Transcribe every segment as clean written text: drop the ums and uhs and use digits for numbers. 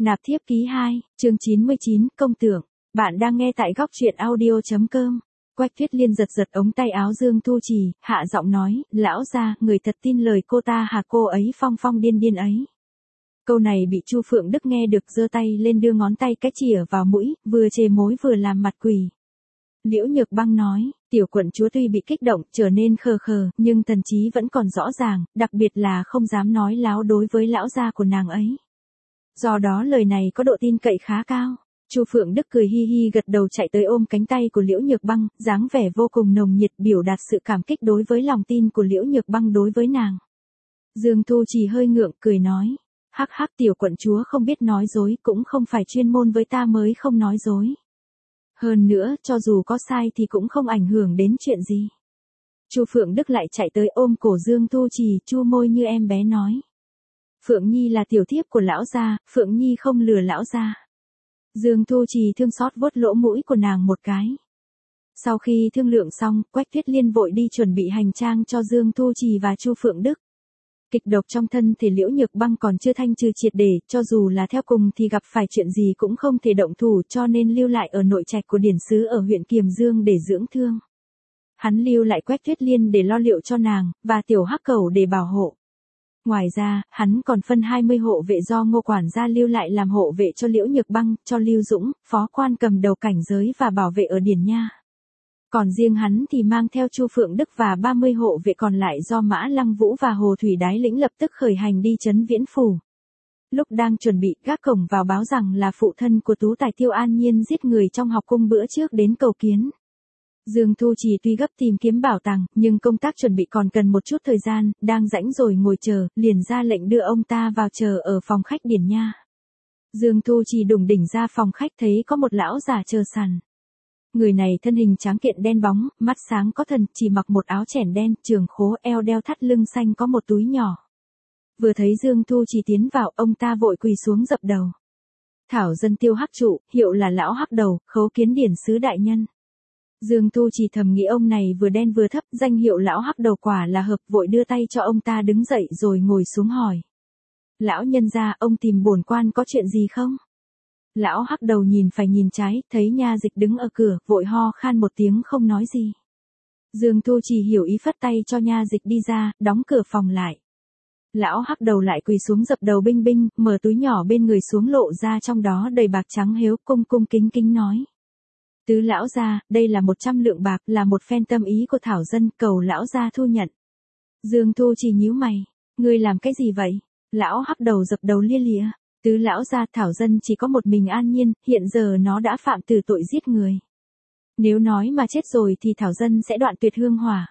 Nạp thiếp ký 2, chương 99, công tượng. Bạn đang nghe tại góc truyện audio.com. Quách Tuyết Liên giật giật ống tay áo Dương Thu Trì, hạ giọng nói, lão gia, người thật tin lời cô ta hả? Cô ấy phong phong điên điên ấy. Câu này bị Chu Phượng Đức nghe được, giơ tay lên đưa ngón tay cái chìa vào mũi, vừa chề mối vừa làm mặt quỷ. Liễu Nhược Băng nói, tiểu quận chúa tuy bị kích động, trở nên khờ khờ, nhưng thần trí vẫn còn rõ ràng, đặc biệt là không dám nói láo đối với lão gia của nàng ấy. Do đó lời này có độ tin cậy khá cao. Chu Phượng Đức cười hi hi gật đầu, chạy tới ôm cánh tay của Liễu Nhược Băng, dáng vẻ vô cùng nồng nhiệt, biểu đạt sự cảm kích đối với lòng tin của Liễu Nhược Băng đối với nàng. Dương Thu Trì hơi ngượng, cười nói, hắc hắc, tiểu quận chúa không biết nói dối, cũng không phải chuyên môn với ta mới không nói dối. Hơn nữa, cho dù có sai thì cũng không ảnh hưởng đến chuyện gì. Chu Phượng Đức lại chạy tới ôm cổ Dương Thu Trì, chu môi như em bé nói. Phượng Nhi là tiểu thiếp của lão gia, Phượng Nhi không lừa lão gia. Dương Thu Trì thương xót vuốt lỗ mũi của nàng một cái. Sau khi thương lượng xong, Quách Tuyết Liên vội đi chuẩn bị hành trang cho Dương Thu Trì và Chu Phượng Đức. Kịch độc trong thân thể Liễu Nhược Băng còn chưa thanh trừ triệt để, cho dù là theo cùng thì gặp phải chuyện gì cũng không thể động thủ, cho nên lưu lại ở nội trạch của điển sứ ở huyện Kiềm Dương để dưỡng thương. Hắn lưu lại Quách Tuyết Liên để lo liệu cho nàng, và tiểu hắc cẩu để bảo hộ. Ngoài ra, hắn còn phân 20 hộ vệ do Ngô quản gia lưu lại làm hộ vệ cho Liễu Nhược Băng, cho Lưu Dũng, phó quan cầm đầu cảnh giới và bảo vệ ở Điển Nha. Còn riêng hắn thì mang theo Chu Phượng Đức và 30 hộ vệ còn lại do Mã Lăng Vũ và Hồ Thủy Đái lĩnh lập tức khởi hành đi trấn Viễn Phủ. Lúc đang chuẩn bị, gác cổng vào báo rằng là phụ thân của tú tài Tiêu An Nhiên giết người trong học cung bữa trước đến cầu kiến. Dương Thu Trì tuy gấp tìm kiếm bảo tàng, nhưng công tác chuẩn bị còn cần một chút thời gian, đang rãnh rồi ngồi chờ, liền ra lệnh đưa ông ta vào chờ ở phòng khách Điển Nha. Dương Thu Trì đùng đỉnh ra phòng khách, thấy có một lão già chờ sẵn. Người này thân hình tráng kiện đen bóng, mắt sáng có thần, chỉ mặc một áo chẽn đen, trường khố, eo đeo thắt lưng xanh, có một túi nhỏ. Vừa thấy Dương Thu Trì tiến vào, ông ta vội quỳ xuống dập đầu. Thảo dân Tiêu Hắc trụ, hiệu là lão hắc đầu, khấu kiến điển sứ đại nhân. Dương Thu Trì thầm nghĩ ông này vừa đen vừa thấp, danh hiệu lão hắc đầu quả là hợp, vội đưa tay cho ông ta đứng dậy rồi ngồi xuống hỏi. Lão nhân gia, ông tìm bổn quan có chuyện gì không? Lão hắc đầu nhìn phải nhìn trái, thấy nha dịch đứng ở cửa, vội ho khan một tiếng không nói gì. Dương Thu Trì hiểu ý, phất tay cho nha dịch đi ra, đóng cửa phòng lại. Lão hắc đầu lại quỳ xuống dập đầu binh binh, mở túi nhỏ bên người xuống, lộ ra trong đó đầy bạc trắng hiếu, cung cung kính kính nói. Tứ lão gia, đây là 100 lượng bạc, là một phen tâm ý của Thảo dân, cầu lão gia thu nhận. Dương Thu Trì nhíu mày, ngươi làm cái gì vậy? Lão hắc đầu dập đầu lia lịa. Tứ lão gia, Thảo dân chỉ có một mình An Nhiên, hiện giờ nó đã phạm từ tội giết người. Nếu nói mà chết rồi thì Thảo dân sẽ đoạn tuyệt hương hỏa.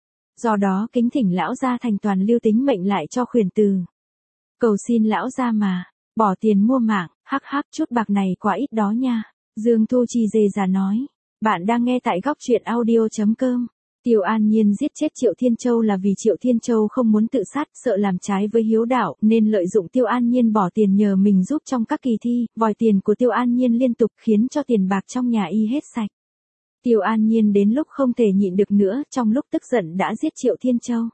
Do đó kính thỉnh lão gia thành toàn lưu tính mệnh lại cho khuyển từ. Cầu xin lão gia mà, bỏ tiền mua mạng, hắc hắc, chút bạc này quá ít đó nha. Dương Thu Trì dè dà nói, bạn đang nghe tại góc truyện audio.com. Tiêu An Nhiên giết chết Triệu Thiên Châu là vì Triệu Thiên Châu không muốn tự sát, sợ làm trái với hiếu đạo, nên lợi dụng Tiêu An Nhiên bỏ tiền nhờ mình giúp trong các kỳ thi, vòi tiền của Tiêu An Nhiên liên tục khiến cho tiền bạc trong nhà y hết sạch. Tiêu An Nhiên đến lúc không thể nhịn được nữa, trong lúc tức giận đã giết Triệu Thiên Châu.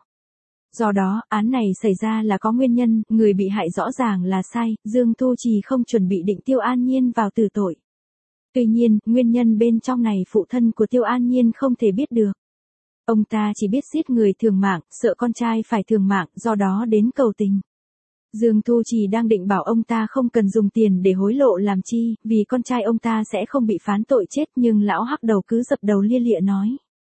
Do đó, án này xảy ra là có nguyên nhân, người bị hại rõ ràng là sai, Dương Thu Trì không chuẩn bị định Tiêu An Nhiên vào tử tội. Tuy nhiên, nguyên nhân bên trong này phụ thân của Tiêu An Nhiên không thể biết được. Ông ta chỉ biết giết người thường mạng, sợ con trai phải thường mạng, do đó đến cầu tình. Dương Thu Trì đang định bảo ông ta không cần dùng tiền để hối lộ làm chi, vì con trai ông ta sẽ không bị phán tội chết, nhưng lão hắc đầu cứ dập đầu lia lịa nói.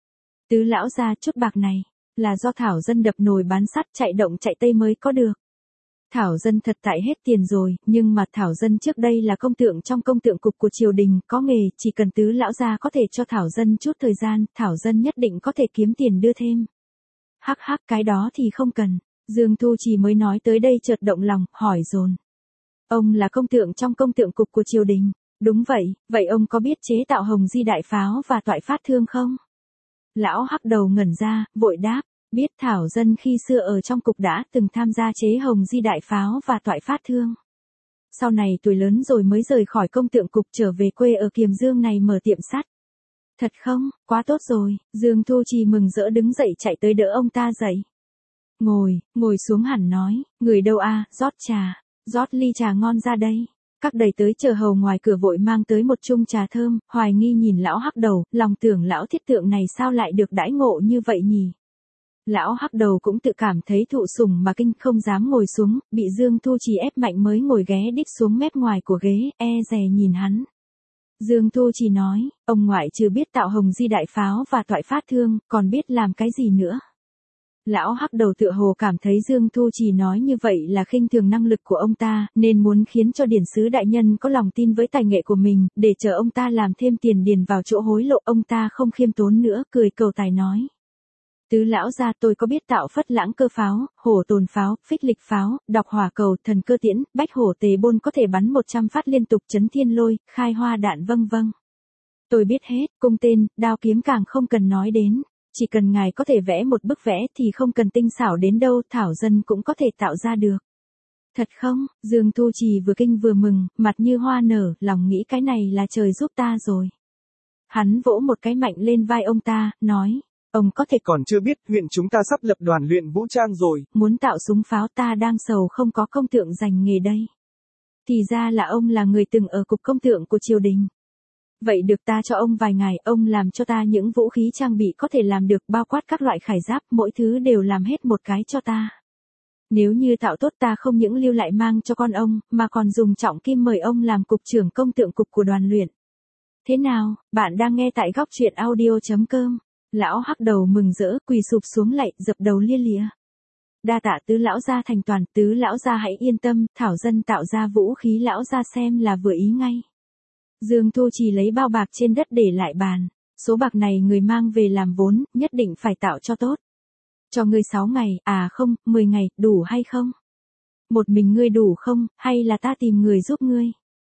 Tứ lão gia, chút bạc này, là do Thảo dân đập nồi bán sắt, chạy động chạy tây mới có được. Thảo dân thật tại hết tiền rồi, nhưng mà Thảo dân trước đây là công tượng trong công tượng cục của triều đình, có nghề, chỉ cần tứ lão gia có thể cho Thảo dân chút thời gian, Thảo dân nhất định có thể kiếm tiền đưa thêm. Hắc hắc, cái đó thì không cần. Dương Thu Trì mới nói tới đây chợt động lòng, hỏi dồn. Ông là công tượng trong công tượng cục của triều đình. Đúng vậy, vậy ông có biết chế tạo hồng di đại pháo và toại phát thương không? Lão hắc đầu ngẩn ra, vội đáp. Biết, Thảo dân khi xưa ở trong cục đã từng tham gia chế hồng di đại pháo và toại phát thương. Sau này tuổi lớn rồi mới rời khỏi công tượng cục, trở về quê ở Kiềm Dương này mở tiệm sắt. Thật không, quá tốt rồi. Dương Thu Trì mừng rỡ đứng dậy chạy tới đỡ ông ta dậy. Ngồi xuống hẳn nói, người đâu a, rót trà, rót ly trà ngon ra đây. Các đầy tới chờ hầu ngoài cửa vội mang tới một chung trà thơm, hoài nghi nhìn lão hắc đầu, lòng tưởng lão thiết tượng này sao lại được đãi ngộ như vậy nhỉ? Lão hắc đầu cũng tự cảm thấy thụ sủng mà kinh, không dám ngồi xuống, bị Dương Thu Trì ép mạnh mới ngồi ghé đít xuống mép ngoài của ghế, e dè nhìn hắn. Dương Thu Trì nói, ông ngoại trừ biết tạo hồng di đại pháo và toại phát thương, còn biết làm cái gì nữa? Lão hắc đầu tựa hồ cảm thấy Dương Thu Trì nói như vậy là khinh thường năng lực của ông ta, nên muốn khiến cho điển sứ đại nhân có lòng tin với tài nghệ của mình, để chờ ông ta làm thêm tiền điền vào chỗ hối lộ. Ông ta không khiêm tốn nữa, cười cầu tài nói. Tứ lão gia, tôi có biết tạo phất lãng cơ pháo, hổ tồn pháo, phích lịch pháo, đọc hỏa cầu, thần cơ tiễn, bách hổ tề bôn có thể bắn 100 phát liên tục, chấn thiên lôi, khai hoa đạn, vâng vâng. Tôi biết hết, cung tên, đao kiếm càng không cần nói đến. Chỉ cần ngài có thể vẽ một bức vẽ thì không cần tinh xảo đến đâu, thảo dân cũng có thể tạo ra được. Thật không? Dương Thu Trì vừa kinh vừa mừng, mặt như hoa nở, lòng nghĩ cái này là trời giúp ta rồi. Hắn vỗ một cái mạnh lên vai ông ta, nói, ông có thể còn chưa biết, huyện chúng ta sắp lập đoàn luyện vũ trang rồi. Muốn tạo súng pháo, ta đang sầu không có công tượng dành nghề đây. Thì ra là ông là người từng ở cục công tượng của triều đình. Vậy được, ta cho ông vài ngày, ông làm cho ta những vũ khí trang bị có thể làm được, bao quát các loại khải giáp, mỗi thứ đều làm hết một cái cho ta. Nếu như tạo tốt, ta không những lưu lại mang cho con ông, mà còn dùng trọng kim mời ông làm cục trưởng công tượng cục của đoàn luyện. Thế nào, bạn đang nghe tại góc truyện audio.com. Lão hắc đầu mừng rỡ, quỳ sụp xuống lạy, dập đầu lia lịa. Đa tạ tứ lão gia thành toàn, tứ lão gia hãy yên tâm, thảo dân tạo ra vũ khí lão gia xem là vừa ý ngay. Dương Thu Trì lấy bao bạc trên đất để lại bàn. Số bạc này người mang về làm vốn, nhất định phải tạo cho tốt. Cho ngươi 6 ngày, à không, 10 ngày, đủ hay không? Một mình ngươi đủ không, hay là ta tìm người giúp ngươi?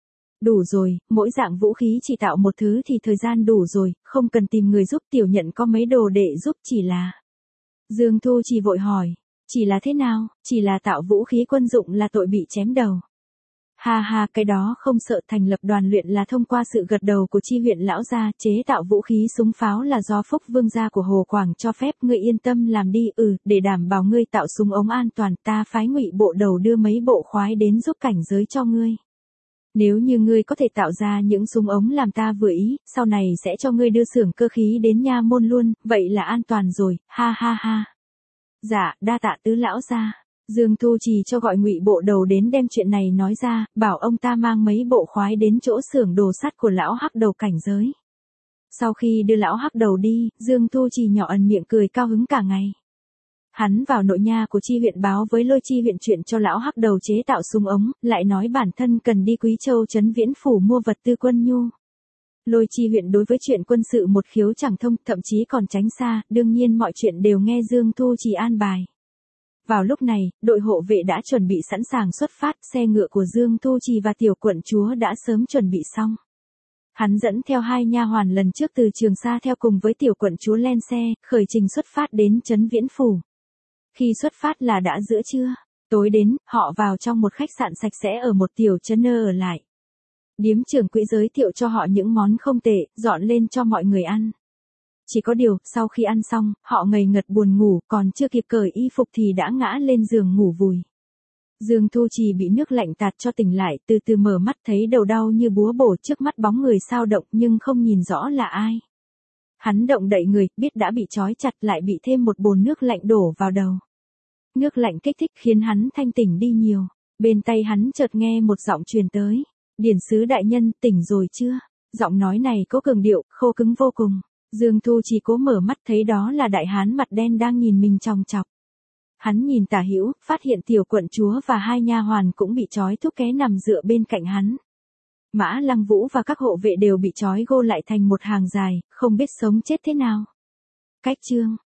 Đủ rồi, mỗi dạng vũ khí chỉ tạo một thứ thì thời gian đủ rồi, không cần tìm người giúp, tiểu nhận có mấy đồ để giúp, chỉ là. Dương Thu Trì vội hỏi, chỉ là thế nào? Chỉ là tạo vũ khí quân dụng là tội bị chém đầu. Ha ha, cái đó không sợ, thành lập đoàn luyện là thông qua sự gật đầu của chi huyện lão gia, chế tạo vũ khí súng pháo là do Phúc Vương gia của Hồ Quảng cho phép, ngươi yên tâm làm đi. Để đảm bảo ngươi tạo súng ống an toàn, ta phái Ngụy bộ đầu đưa mấy bộ khoái đến giúp cảnh giới cho ngươi. Nếu như ngươi có thể tạo ra những súng ống làm ta vừa ý, sau này sẽ cho ngươi đưa xưởng cơ khí đến nha môn luôn, vậy là an toàn rồi, ha ha ha. Dạ, đa tạ tứ lão gia. Dương Thu Trì cho gọi Ngụy bộ đầu đến đem chuyện này nói ra, bảo ông ta mang mấy bộ khoái đến chỗ xưởng đồ sắt của lão hắc đầu cảnh giới. Sau khi đưa lão hắc đầu đi, Dương Thu Trì nhỏ ẩn miệng cười cao hứng cả ngày. Hắn vào nội nha của chi huyện báo với Lôi chi huyện chuyện cho lão hắc đầu chế tạo súng ống, lại nói bản thân cần đi Quý Châu trấn Viễn phủ mua vật tư quân nhu. Lôi chi huyện đối với chuyện quân sự một khiếu chẳng thông, thậm chí còn tránh xa, đương nhiên mọi chuyện đều nghe Dương Thu Trì an bài. Vào lúc này, đội hộ vệ đã chuẩn bị sẵn sàng xuất phát, xe ngựa của Dương Thu Trì và tiểu quận chúa đã sớm chuẩn bị xong. Hắn dẫn theo 2 nha hoàn lần trước từ Trường Sa theo cùng với tiểu quận chúa lên xe, khởi trình xuất phát đến trấn Viễn phủ. Khi xuất phát là đã giữa trưa, tối đến, họ vào trong một khách sạn sạch sẽ ở một tiểu trấn ở lại. Điếm trưởng quỹ giới thiệu cho họ những món không tệ, dọn lên cho mọi người ăn. Chỉ có điều, sau khi ăn xong, họ ngây ngật buồn ngủ, còn chưa kịp cởi y phục thì đã ngã lên giường ngủ vùi. Dương Thu Trì bị nước lạnh tạt cho tỉnh lại, từ từ mở mắt thấy đầu đau như búa bổ, trước mắt bóng người sao động nhưng không nhìn rõ là ai. Hắn động đậy người, biết đã bị trói chặt, lại bị thêm một bồn nước lạnh đổ vào đầu. Nước lạnh kích thích khiến hắn thanh tỉnh đi nhiều. Bên tay hắn chợt nghe một giọng truyền tới. Điển sứ đại nhân, tỉnh rồi chưa? Giọng nói này có cường điệu, khô cứng vô cùng. Dương Thu Trì cố mở mắt thấy đó là đại hán mặt đen đang nhìn mình chòng chọc. Hắn nhìn tả hữu, phát hiện tiểu quận chúa và 2 nha hoàn cũng bị trói thúc ké nằm dựa bên cạnh hắn. Mã Lăng Vũ và các hộ vệ đều bị trói gô lại thành một hàng dài, không biết sống chết thế nào. Cách chương